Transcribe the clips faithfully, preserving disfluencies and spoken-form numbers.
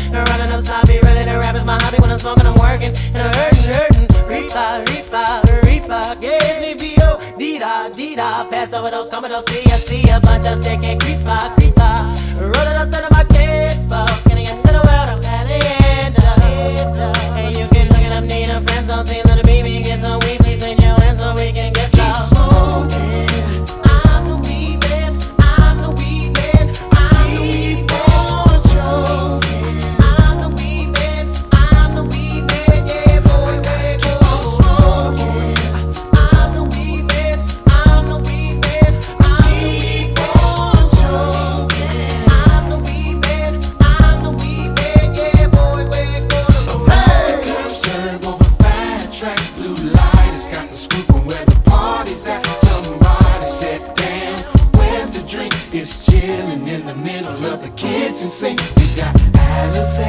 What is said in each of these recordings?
And running up sloppy, really the rap is my hobby. When I'm smoking, I'm working, and I'm hurting, hurting. Reefa, reefa, reefa, yeah, it's me, B O D-da, D-da. Passed over those commodores, see ya, see ya. Bunch of stick and creepa, creepa. Rolling up, son of my kid, fuck. Getting into the world, I'm at the end of. And you can look it up, need a friend, so see little baby, get some weed, please spin your hands so we can get loud. Smoking. I'm the weed man, I'm the weed man, I'm the weed man. Joking. I'm the weed man, I'm the weed man, yeah, boy, boy, Keep on smoking. I'm the weed man, I'm the weed man, I'm the weed man. Joking. I'm the weed man, I'm the weed man, yeah, boy, we're gonna go. About to curb serve over fat tracks, blue light has got the scoop on where the party's at. Somebody said, damn, where's the drink? It's chilling in the middle of the kitchen sink. We got Alizé,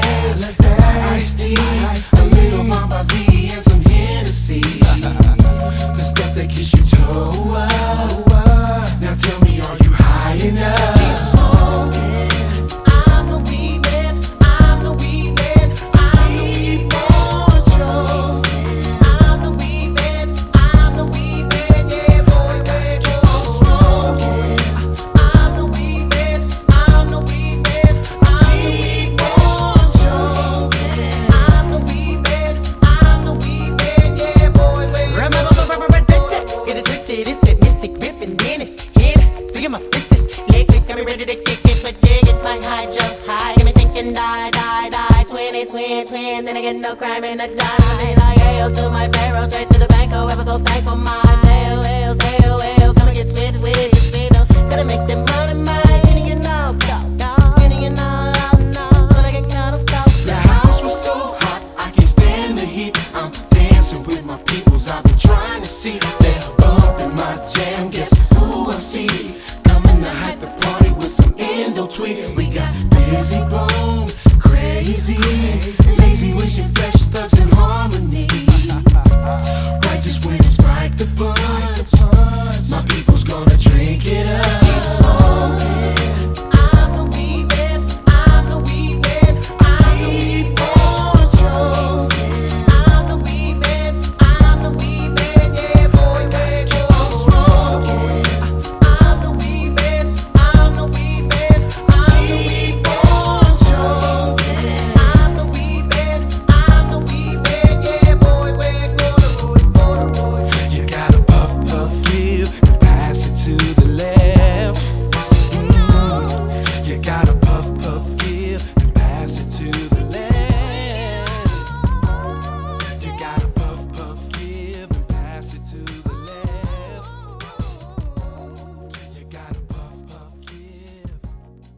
iced tea, a little Mamba Z, and some Hennessy. The stuff that gets you toe up. Now tell me, are you high enough? Keep smoking. I'm the weed man, I'm the weed man, I'm the weed man. Joking. I'm the weed man, I'm the weed man, yeah, boy, we're Keep on smoking. I'm the weed man, I'm the weed man, I'm the weed man. Joking. I'm the weed man, I'm the weed man, yeah, boy, we're remember, get it twisted, it's that mystic ripping Dennis. Hit it, see my business, leg quick, got me ready to kick it, but yeah, get my high jump high, got me thinking die, die, die, twin, twin, twin, then I get no crime in a dime. Like hail to my barrel, straight to the bank, oh, ever so thankful, my tail, well, tail, well, come and get switched with it, see them, gotta make them money, mine, getting you know, close, getting you know, no, but I get kind of close. The house was so hot, I can't stand the heat. I'm dancing with my peoples, I've been trying to see. They're bumping my jam, guess who I see? Coming to hype the party with some Indo tweet. We got Busy Bone, crazy.